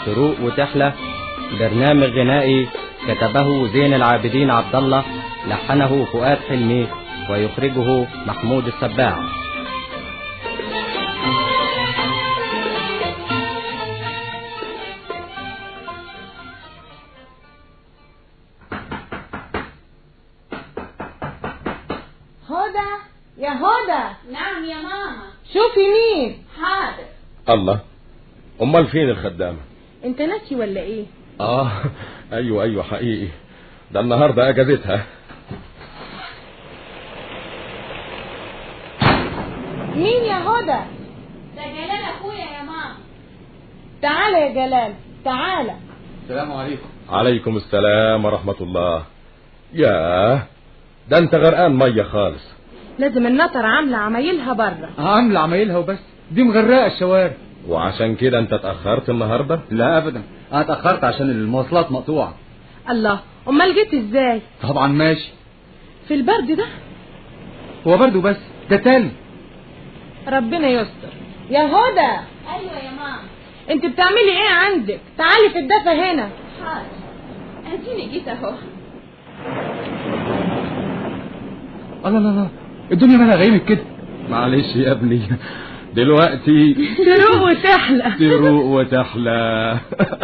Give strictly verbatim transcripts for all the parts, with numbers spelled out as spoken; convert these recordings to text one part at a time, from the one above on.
تروق وتحلى، برنامج غنائي كتبه زين العابدين عبد الله، لحنه فؤاد حلمي، ويخرجه محمود السباع. هدى يا هدى. نعم يا ماما. شوفي مين. حاضر. الله، امال فين الخدامه؟ انت ناسي ولا ايه؟ اه ايوه ايوه حقيقي، ده النهارده اجازتها. مين يا هدى؟ ده جلال اخويا يا ماما. تعالى يا جلال تعالى. السلام عليكم. عليكم السلام ورحمه الله. ياه، ده انت غرقان ميه خالص. لازم النطر عامله عمايلها بره. عامله عمايلها وبس، دي مغرقه الشوارع. وعشان كده انت اتاخرت النهارده؟ لا ابدا، انا اتاخرت عشان المواصلات مقطوعه. الله، امال جيت ازاي؟ طبعا ماشي. في البرد ده؟ هو برد بس، ده تلج. ربنا يستر. يا هدى. ايوه يا ماما. انت بتعملي ايه عندك؟ تعالي في الدفا هنا. حاضر، اديني جيت اهو. الله لا لا، الدنيا مالها غيمت كده. معلش يا ابني، دلوقتي تروق وتحلى. تروق وتحلى.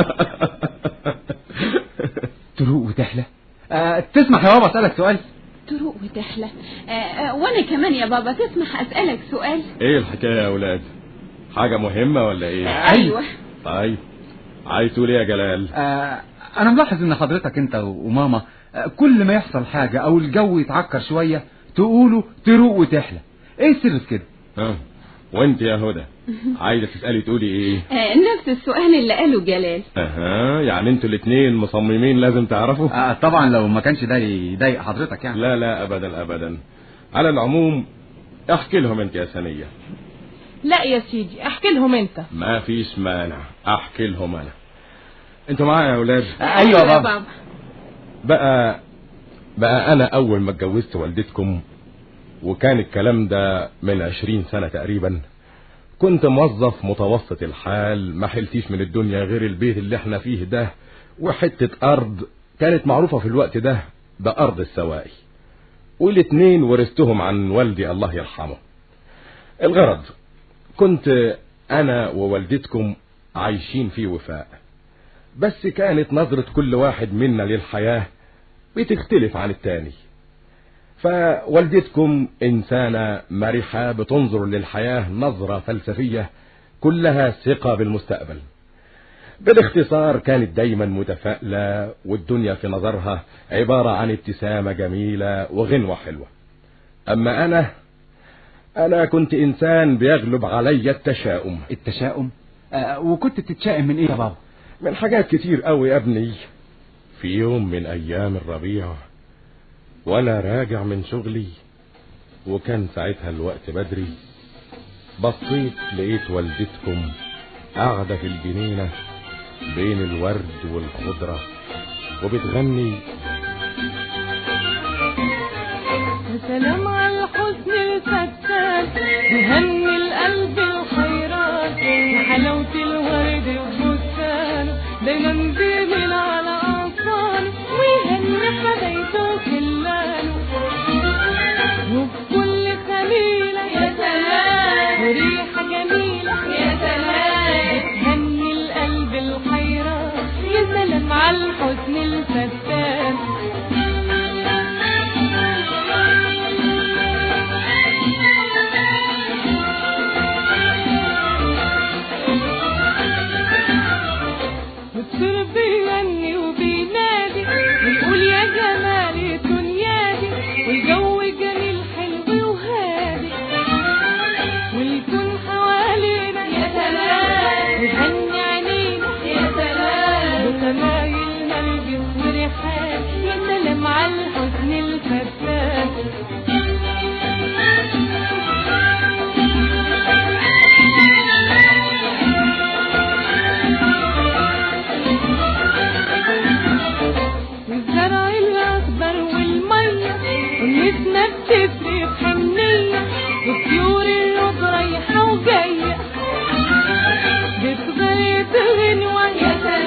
تروق وتحلى. أه تسمح يا بابا اسالك سؤال؟ تروق وتحلى. آه آه وانا كمان يا بابا تسمح اسالك سؤال؟ ايه الحكايه يا اولاد؟ حاجه مهمه ولا ايه؟ آه ايوه. طيب، عايز تقول ايه يا جلال؟ أه انا ملاحظ ان حضرتك انت وماما أه كل ما يحصل حاجه او الجو يتعكر شويه تقولوا تروق وتحلى. ايه السر في كده؟ ها، وانت يا هدى عايزه تسالي تقولي ايه؟ آه نفس السؤال اللي قاله جلال. اها، يعني انتوا الاثنين مصممين لازم تعرفوا؟ أه طبعا، لو ما كانش ده يضايق حضرتك يعني. لا لا ابدا ابدا. على العموم احكي لهم انت يا ثانيه. لا يا سيدي، احكي لهم انت. ما فيش مانع، احكي لهم انا. انتوا معايا يا اولاد؟ أه ايوه يا بابا. بقى بقى انا اول ما اتجوزت والدتكم، وكان الكلام ده من عشرين سنة تقريبا، كنت موظف متوسط الحال، ما حلتيش من الدنيا غير البيت اللي احنا فيه ده وحتة ارض كانت معروفة في الوقت ده بأرض السواقي، والاتنين ورثتهم عن والدي الله يرحمه. الغرض كنت انا ووالدتكم عايشين في وفاء، بس كانت نظرة كل واحد منا للحياة بتختلف عن التاني. فوالدتكم إنسانة مرحة بتنظر للحياة نظرة فلسفية كلها ثقة بالمستقبل. بالاختصار كانت دايما متفائلة، والدنيا في نظرها عبارة عن ابتسامة جميلة وغنوة حلوة. أما أنا أنا كنت إنسان بيغلب علي التشاؤم. التشاؤم؟ آه وكنت بتتشائم من إيه يا بابا؟ من حاجات كتير قوي يا ابني. في يوم من أيام الربيع وانا راجع من شغلي، وكان ساعتها الوقت بدري، بصيت لقيت والدتكم قاعدة في الجنينة بين الورد والخضرة وبتغني: يا سلام على الحزن الفتان، يهني القلب الحيران، وحلاوة الورد وبستانه دايما بيميل على أغصانه، ويهني حبايبه خلانه، وبكل خميلة يا سلام وريحة جميلة يا سلام بتهني القلب الحيران. يا سلام على الحزن الفتان. والطير بيغني وبينادي ويقول يا جمالي تنيادي، والجو جميل حلو وهادي، والكون حوالينا يا سلام وتهني عينينا يا سلام وخمايل نرجس وريحان. يا سلام على الحزن الفتان. والزرع الأخضر والمية والنسمة بتفري بحنية، والطيور الرد رايحة وجاية بتغير غنوة يا سلام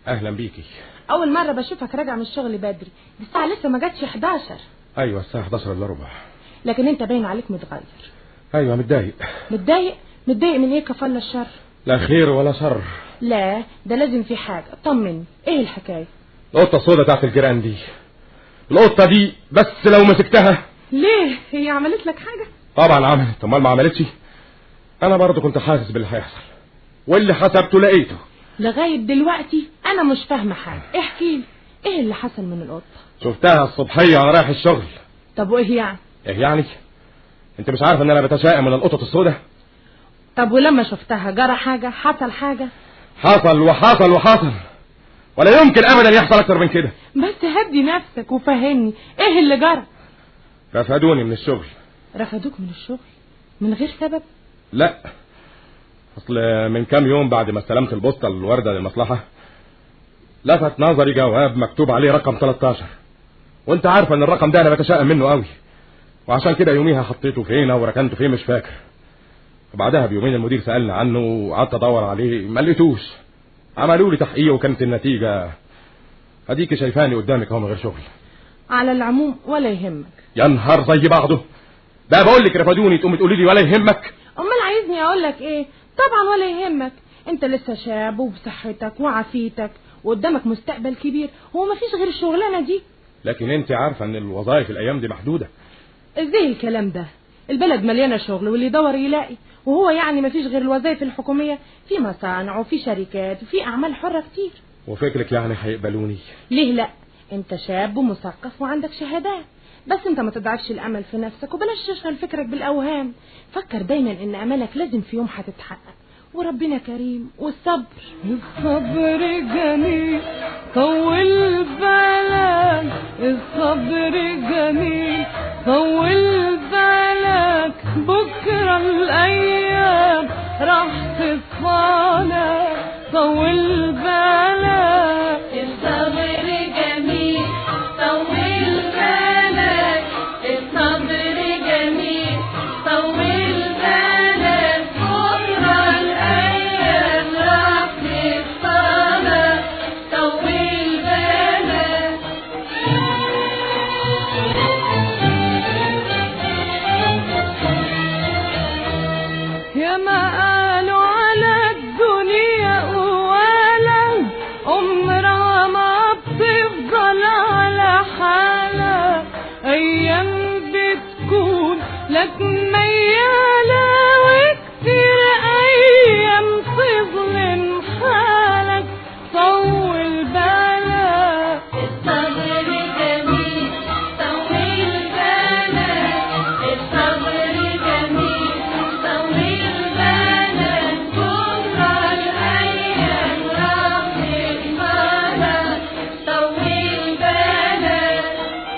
اهلا بيكي. اول مره بشوفك راجع من الشغل بدري، الساعه لسه ما جاتش حداشر. ايوه الساعه حداشر الا ربع. لكن انت باين عليك متغير. ايوه متضايق. متضايق؟ متضايق من ايه كفل الشر؟ لا خير ولا شر. لا ده لازم في حاجه، طمني ايه الحكايه؟ القطه السوداء بتاعت الجيران دي، القطه دي بس لو مسكتها. ليه هي عملت لك حاجه؟ طبعا عملت، امال ما عملتش؟ انا برضه كنت حاسس باللي هيحصل واللي حسبته لقيته. لغايه دلوقتي انا مش فاهمه حاجه، احكي لي ايه اللي حصل من القطه؟ شفتها الصبحيه وانا رايح الشغل. طب وايه يعني؟ ايه يعني؟ انت مش عارف ان انا بتشائم من القطط السوداء؟ طب ولما شفتها جرى حاجه؟ حصل حاجه؟ حصل وحصل وحصل، ولا يمكن ابدا يحصل اكتر من كده. بس هدي نفسك وفهمني ايه اللي جرى. رفدوني من الشغل. رفدوك من الشغل من غير سبب؟ لا، اصل من كام يوم بعد ما استلمت البوسطه الورده للمصلحه لفت نظري جواب مكتوب عليه رقم تلتاشر، وانت عارفه ان الرقم ده انا بتشائم منه قوي، وعشان كده يوميها حطيته فين او ركنته فين مش فاكر. وبعدها بيومين المدير سالني عنه وقعدت ادور عليه ما لقيتوش. عملوا لي تحقيق وكانت النتيجه اديكي شايفاني قدامك اهو من غير شغل. على العموم ولا يهمك. يا نهار زي بعضه، ده بقول لك رفدوني تقومي تقولي لي ولا يهمك؟ امال عايزني اقول لك ايه؟ طبعا ولا يهمك، انت لسه شاب وبصحتك وعافيتك وقدامك مستقبل كبير، هو مفيش غير الشغلانه دي. لكن انت عارفه ان الوظائف الايام دي محدوده. ازاي الكلام ده؟ البلد مليانه شغل واللي يدور يلاقي، وهو يعني مفيش غير الوظائف الحكوميه؟ في مصانع وفي شركات وفي اعمال حره كتير. وفكرك يعني هيقبلوني؟ ليه لا؟ انت شاب ومثقف وعندك شهادات، بس انت ما تضعفش الامل في نفسك وبلاش تشغل فكرك بالاوهام. فكر دايما ان املك لازم في يوم هتتحقق، وربنا كريم. والصبر الصبر جميل طول بالك، الصبر جميل طول بالك، بكرة الأيام راح تصفالك. طول بالك الصبر جميل طول بالك، الصبر جميل طول بالك، بكرة الأيام راح تصفالك. طول بالك يا ما قالوا على الدنيا قوالا، عمرها ما بتفضل على حالها، أيام بتكون لك ميالة وكتير أيام تظلم حالك. طول بالك الصبر جميل طول بالك، الصبر جميل طول بالك، بكرة الأيام راح تصفالك. طول بالك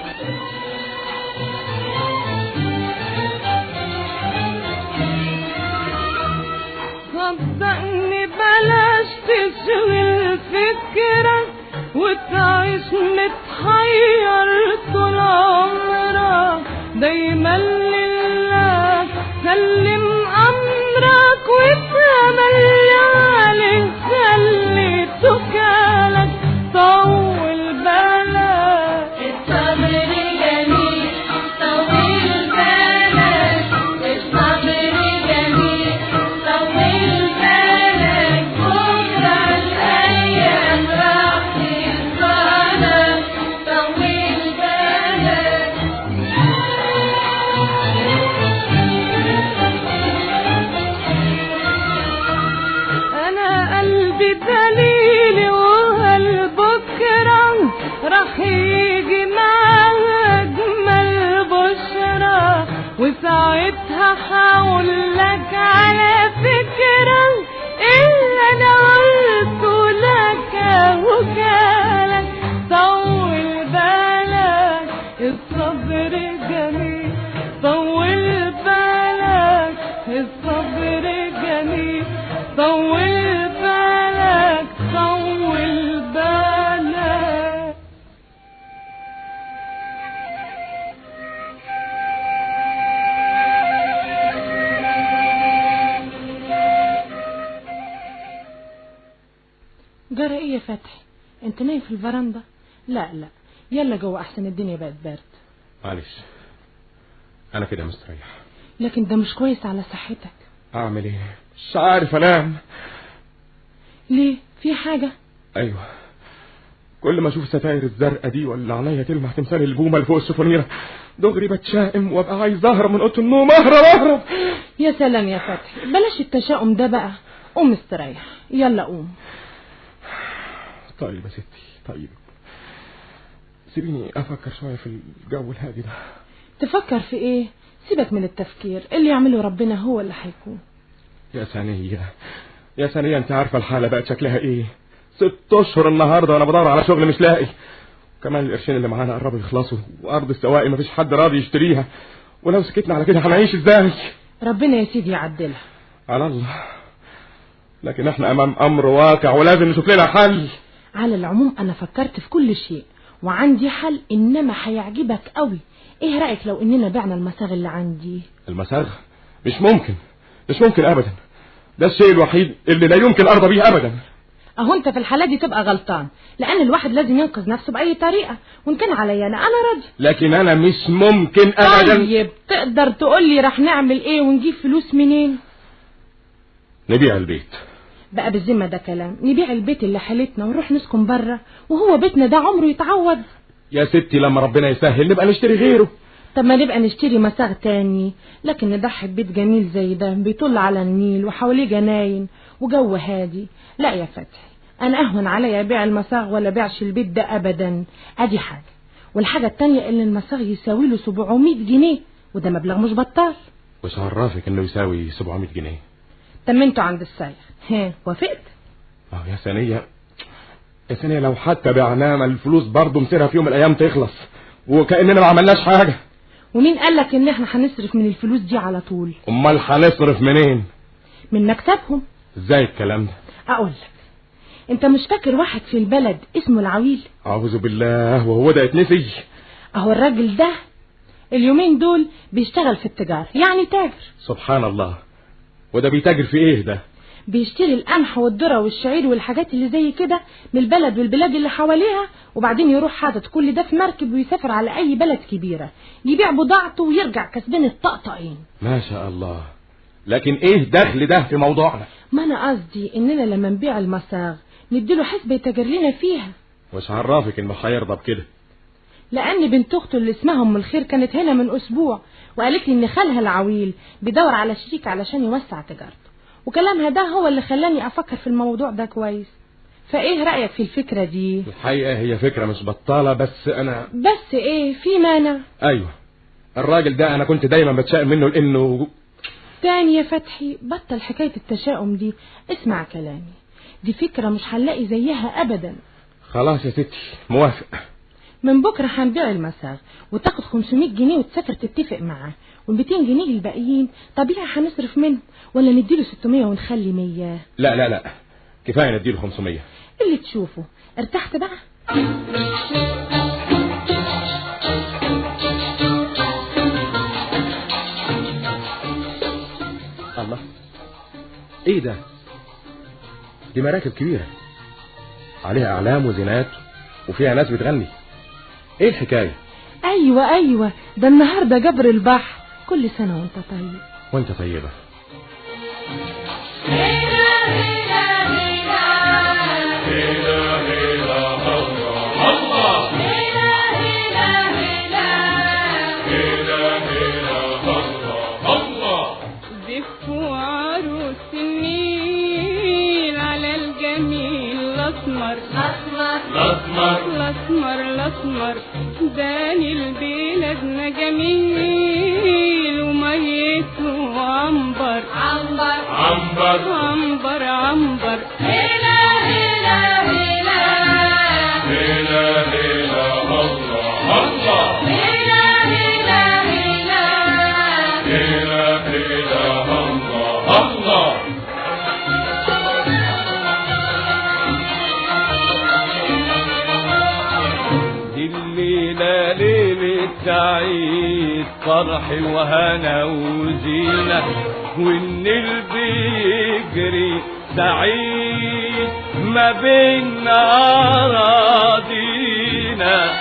صدقني بلاش تشغل فكرك وتعيش متحير طول عمرك، دايما لله سلم أمرك وتملي عليه خلي توكلك. طول بالك الصبر جميل طول بالك، الصبر جميل طول بالك، بكرة الأيام راح تصفالك. طول بالك أنا قلبي دليلي وهالبكرة راح يجي معاه أجمل بشرة، وساعتها هقول لك على فكرة اللي أنا قلته لك وكالك. طول بالك الصبر جميل طول بالك، الصبر جميل طول بالك. طول بالك جرى ايه يا فتحي؟ انت نايم في الفرندا؟ لا لا، يلا جوه احسن، الدنيا بقت برد. معلش انا كده مستريح. لكن ده مش كويس على صحتك. اعمل ايه؟ مش عارف انام. ليه؟ في حاجة؟ ايوه، كل ما اشوف ستاير الزرقاء دي ولا عينيا تلمح تمثال البومه اللي فوق الشفونيره دغري بتشائم وابقى عايز اهرب من اوضه النوم. اهرب اهرب. يا سلام يا فتحي، بلاش التشاؤم ده بقى، قوم استريح، يلا قوم. طيب يا ستي، طيب سيبيني افكر شويه في الجو الهادي ده. تفكر في ايه؟ سيبك من التفكير، اللي يعمله ربنا هو اللي هيكون. يا ثانيه يا ثانيه، انت عارفه الحاله بقت شكلها ايه؟ ست اشهر النهارده وانا بدور على شغل مش لاقي، كمان القرشين اللي معانا قربوا يخلصوا، وارض السواقي مفيش حد راضي يشتريها، ولو سكتنا على كده هنعيش ازاي؟ ربنا يا سيدي يعدلها على الله، لكن احنا امام امر واقع ولازم نشوف لنا حل. على العموم انا فكرت في كل شيء وعندي حل، انما هيعجبك قوي. ايه رأيك لو اننا بعنا المساغ اللي عندي؟ المساغ؟ مش ممكن، مش ممكن ابدا، ده الشيء الوحيد اللي لا يمكن ارضى بيه ابدا. اهو انت في الحالة دي تبقى غلطان، لان الواحد لازم ينقذ نفسه باي طريقة، وان كان عليا انا انا راضي. لكن انا مش ممكن ابدا. طيب تقدر تقول لي راح نعمل ايه ونجيب فلوس منين؟ نبيع البيت. بقى بالذمة ده كلام؟ نبيع البيت اللي حالتنا ونروح نسكن بره، وهو بيتنا ده عمره يتعوض؟ يا ستي لما ربنا يسهل نبقى نشتري غيره. طب ما نبقى نشتري مساغ تاني، لكن نضحي ببيت جميل زي ده بيطل على النيل وحواليه جناين وجو هادي. لا يا فتحي، انا اهون عليا ابيع المساغ ولا بيعش البيت ده ابدا. ادي حاجة، والحاجة التانية ان المساغ يساوي له سبعمية جنيه، وده مبلغ مش بطال. وش عرفك انه يساوي سبعمية جنيه؟ تمنته عند السايق. ها وافقت؟ اه يا ثانية، يا ثانية لو حتى بعناه ما الفلوس برضه مصيرها في يوم من الايام تخلص، وكأننا ما عملناش حاجة. ومين قالك ان احنا هنصرف من الفلوس دي على طول؟ امال هنصرف منين؟ من مكسبهم. ازاي الكلام ده؟ اقول لك، انت مش فاكر واحد في البلد اسمه العويل؟ اعوذ بالله، وهو ده يتنسي؟ اهو الراجل ده اليومين دول بيشتغل في التجارة، يعني تاجر. سبحان الله، وده بيتاجر في ايه ده؟ بيشتري القمح والذرة والشعير والحاجات اللي زي كده من البلد والبلاد اللي حواليها، وبعدين يروح حاطط كل ده في مركب ويسافر على اي بلد كبيرة يبيع بضاعته ويرجع كسبان الطقطقين. ما شاء الله، لكن ايه دخل ده في موضوعنا؟ ما انا قصدي اننا لما نبيع المساغ نديله حسبة يتاجر لنا فيها. وش عرفك انه هيرضى بكده؟ لان بنت اخته اللي اسمها ام الخير كانت هنا من اسبوع وقالت لي ان خالها العويل بيدور على شريك علشان يوسع تجارته، وكلامها ده هو اللي خلاني افكر في الموضوع ده كويس. فايه رأيك في الفكرة دي؟ الحقيقة هي فكرة مش بطالة، بس انا بس ايه في مانع؟ ايوه، الراجل ده انا كنت دايما بتشائم منه لانه تاني يا فتحي بطل حكاية التشاؤم دي، اسمع كلامي، دي فكرة مش هنلاقي زيها ابدا. خلاص يا ستي موافق. من بكرة هنبيع المساغ وتاخد خمسمية جنيه وتسافر تتفق معاه، والميتين جنيه الباقيين طبيعي هنصرف منه، ولا نديله ستمية ونخلي مية؟ لا لا لا، كفاية نديله خمسمية. اللي تشوفه. ارتحت بقى؟ الله، ايه ده؟ دي مراكب كبيرة عليها اعلام وزينات وفيها ناس بتغني، ايه الحكاية؟ ايوه ايوه، ده النهارده جبر البحر، كل سنة وانت طيب. وانت طيبة. زفوا عروس النيل على الجميل الاسمر الاسمر الاسمر الاسمر، داني البلدنا جميل وميته عنبر عنبر عنبر عنبر عنبر. هلا هلا هلا هلا هلا الله الله، هلا هلا هلا هلا هلا الله الله. دي الليلة ليلة سعيد، فرح وهنا وزينة، والنيل بيجري سعيد ما بين أراضينا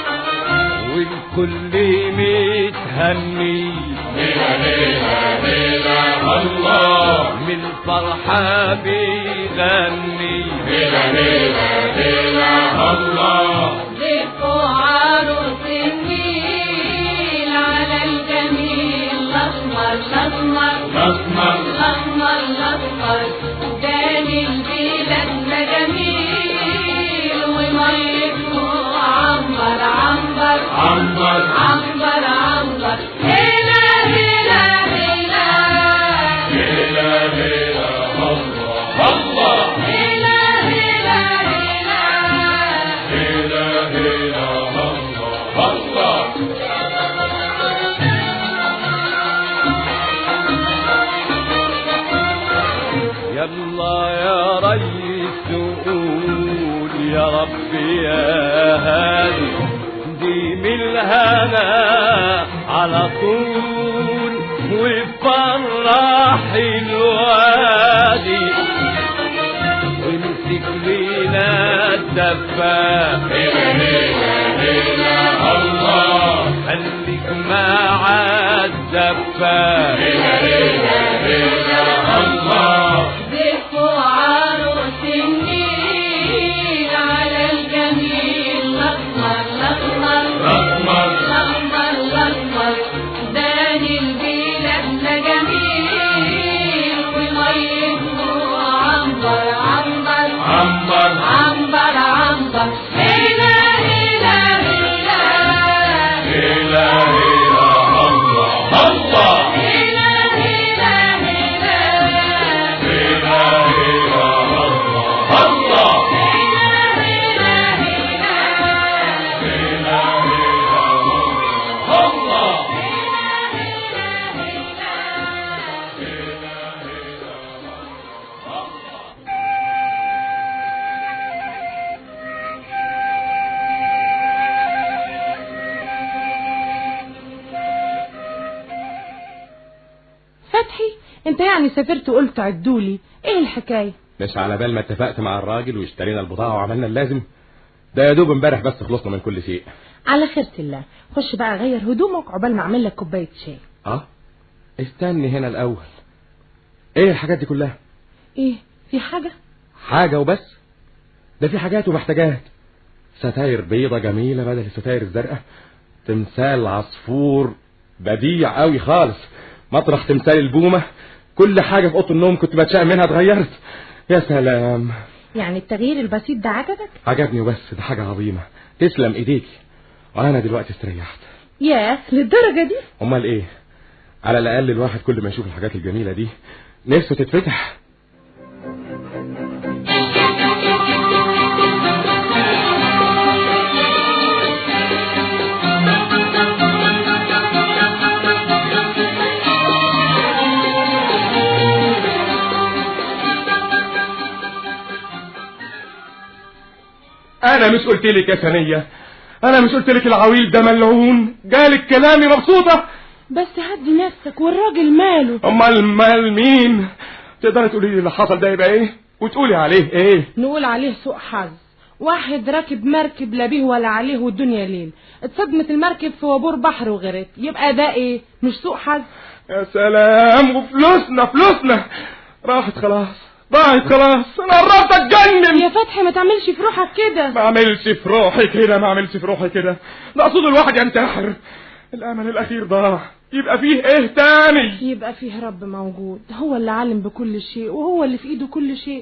والكل متهني ليلة ليلة ليلة الله من الفرحة بيغني ليلة ليلة ليلة الله زفوا عروس النيل على الجميل الأسمر الأسمر الأسمر الأسمر الأسمر داني البلاد جميل وميته عنبر عنبر عنبر عنبر عنبر هلا هلا هلا هلا هلا الله الله هلا هلا هلا هلا هلا الله الله يلا يا ريس قول يا رب يا هادي ديم الهنا على طول وفرح الوادي وامسك لينا الدفا هلا هلا هلا الله خليك مع الدفا هلا هلا هلا الله زفوا عروس النيل على الجميل الأسمر الأسمر الأسمر الأسمر الأسمر داني البلاد جميل وميته عنبر عنبر عنبر عنبر عنبر هلا هلا هلا هلا هلا الله الله هلا هلا هلا هلا هلا الله الله هلا هلا الله فتحي، انت يعني سافرت وقلت عدولي، ايه الحكاية؟ مش على بال ما اتفقت مع الراجل واشترينا البضاعة وعملنا اللازم؟ ده يا دوب امبارح بس خلصنا من كل شيء. على خيرة الله، خش بقى غير هدومك عقبال ما اعمل لك كوباية شاي. اه استني هنا الاول، ايه الحاجات دي كلها؟ ايه، في حاجة؟ حاجة وبس؟ ده في حاجات ومحتاجات. ستاير بيضة جميلة بدل الستاير الزرقاء، تمثال عصفور بديع قوي خالص مطرح تمثال البومة، كل حاجة في اوضه النوم كنت بتشائم منها اتغيرت. يا سلام، يعني التغيير البسيط ده عجبك؟ عجبني وبس، ده حاجة عظيمة، تسلم ايديكي. وانا دلوقتي استريحت. ياه، للدرجة دي؟ امال ايه، على الاقل الواحد كل ما يشوف الحاجات الجميلة دي نفسه تتفتح. انا مش قلت لك يا ثانية، انا مش قلت لك العويل ده ملعون؟ جالك كلامي مبسوطة؟ بس هدي نفسك، والراجل ماله؟ امال مال مين؟ تقدري تقولي لي اللي حصل ده يبقى ايه وتقولي عليه ايه؟ نقول عليه سوء حظ. واحد راكب مركب لا بيه ولا عليه والدنيا ليل، اتصدمت المركب في وابور بحر وغرقت، يبقى ده ايه؟ مش سوء حظ؟ يا سلام، وفلوسنا فلوسنا راحت خلاص، ضاعت خلاص، انا قربت اتجنن. يا فتحي ما تعملش في روحك كده. ما اعملش في روحي كده، ما اعملش في روحي كده، ده اقصد الواحد ينتحر. الامل الاخير ضاع، يبقى فيه ايه تاني؟ يبقى فيه رب موجود، هو اللي عالم بكل شيء وهو اللي في ايده كل شيء.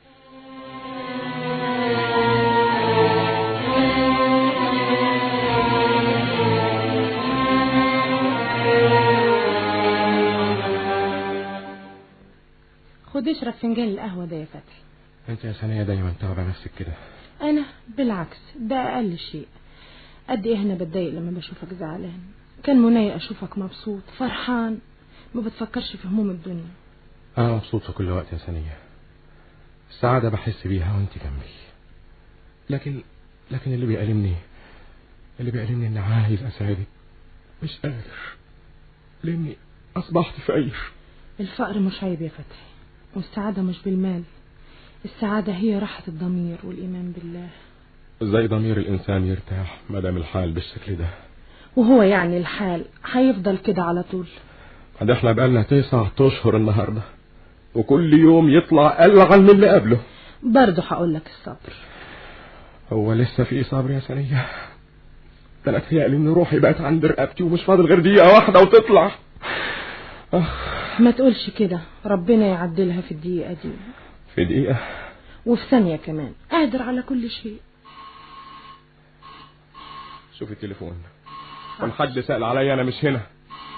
خد اشرب فنجان القهوة ده يا فتحي. انت يا ثانية دايما تعبى نفسك كده. انا بالعكس، ده اقل شيء. قد ايه انا بتضايق لما بشوفك زعلان، كان منايا اشوفك مبسوط فرحان ما بتفكرش في هموم الدنيا. انا مبسوط في كل وقت يا ثانية، السعادة بحس بيها وانت جنبي، لكن لكن اللي بيألمني اللي بيألمني اني عايز اساعدك مش قادر، لاني اصبحت فقير. الفقر مش عيب يا فتحي، والسعادة مش بالمال، السعادة هي راحة الضمير والإيمان بالله. ازاي ضمير الانسان يرتاح مادام الحال بالشكل ده؟ وهو يعني الحال هيفضل كده على طول؟ ده احنا بقالنا تسعة اشهر النهارده، وكل يوم يطلع ألعن من اللي قبله. برضه هقول لك الصبر. هو لسه في صبر يا سنية؟ ده انا اتهيألي ان روحي بقت عند رقبتي ومش فاضل غير دقيقة واحدة وتطلع. أخ. ما تقولش كده، ربنا يعدلها في الدقيقة دي. في دقيقة؟ وفي ثانية كمان، قادر على كل شيء. شوف التليفون، كان حد سأل عليا انا مش هنا.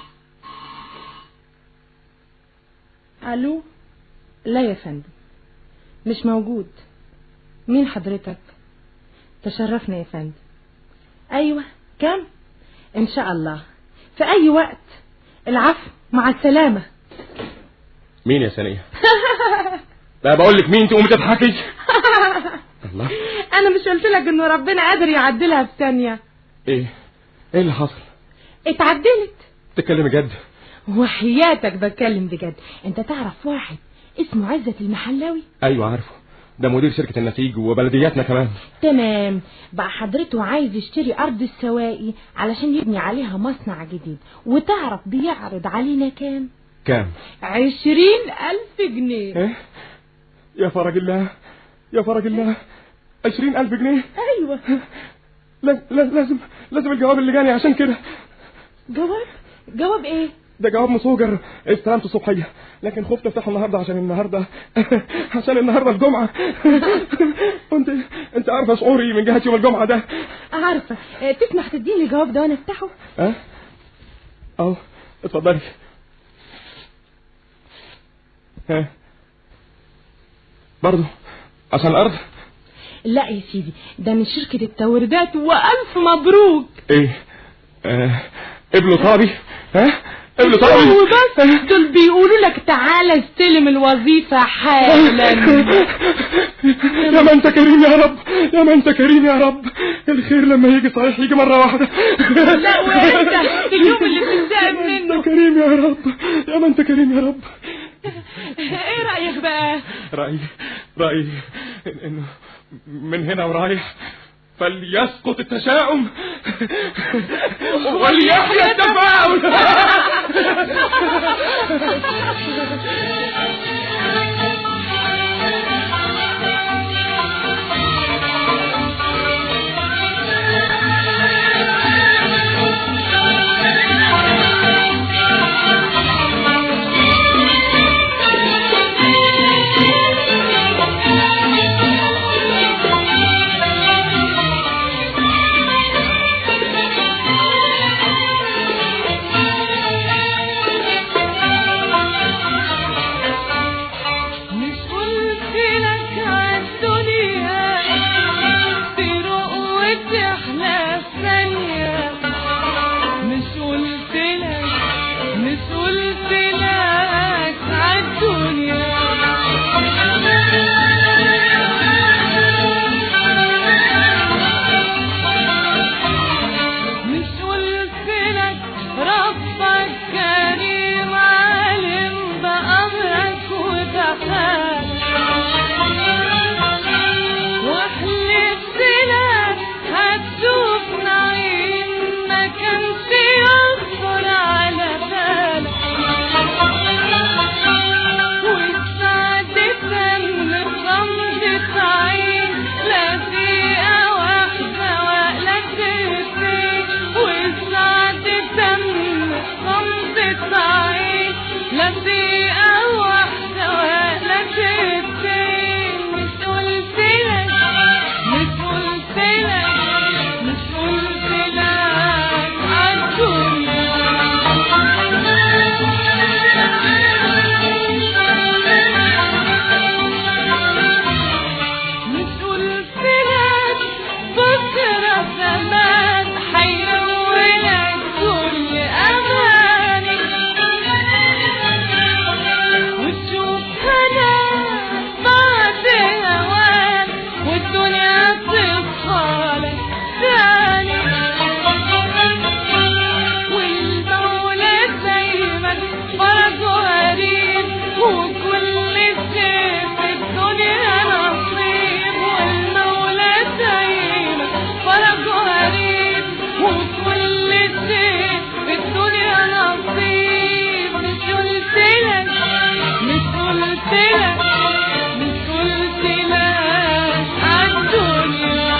الو؟ لا يا فندم، مش موجود. مين حضرتك؟ تشرفنا يا فندم. ايوه، كم؟ ان شاء الله في اي وقت. العفو، مع السلامة. مين يا سنية؟ لا بقول لك مين تقومي تضحكي. الله، انا مش قلت لك انه ربنا قادر يعدلها في ثانية؟ ايه ايه اللي حصل؟ اتعدلت. تتكلمي جد؟ وحياتك بتكلم بجد. انت تعرف واحد اسمه عزت المحلاوي؟ ايوه عارفه، ده مدير شركة النسيج وبلدياتنا كمان. تمام. بقى حضرته عايز يشتري ارض السواقي علشان يبني عليها مصنع جديد، وتعرف بيعرض علينا كام؟ كام؟ عشرين الف جنيه. ايه؟ يا فرج الله يا فرج الله، عشرين الف جنيه؟ ايوه. لازم لازم الجواب اللي جاني عشان كده. جواب؟ جواب ايه؟ ده جواب مصوجر استلمته الصبحيه، لكن خفت افتحه النهارده عشان النهارده عشان النهارده الجمعه. انت انت عارفه شعوري من جهه يوم الجمعه ده. عارفه. تسمح تديني الجواب ده وانا افتحه؟ اه اهو، اتفضلي. ها برضه عشان الارض؟ لا يا سيدي، ده من شركه التوريدات، والف مبروك. ايه؟ آه. قبلوا طابي؟ ها قبلوا طابي؟ وبس دول بيقولوا لك تعالى استلم الوظيفه حالا. يا ما انت كريم يا رب، يا ما انت كريم يا رب. الخير لما يجي صحيح يجي مره واحده. لا وانت اليوم اللي بتنتقم منه. انت كريم يا رب، يا ما انت كريم يا رب. ايه رايك بقى؟ رايي رايي انه من هنا ورايح فليسقط التشاؤم وليحيى التفاؤل. لك مش قلت لك عالدنيا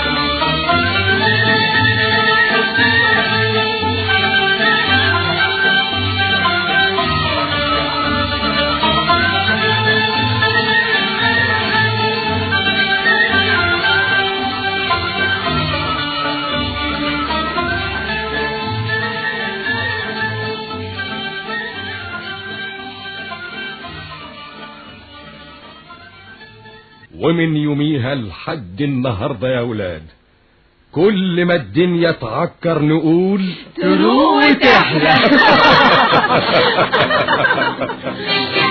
ومن يوميها لحد النهارده يا ولاد كل ما الدنيا تعكر نقول تروق وتحلى.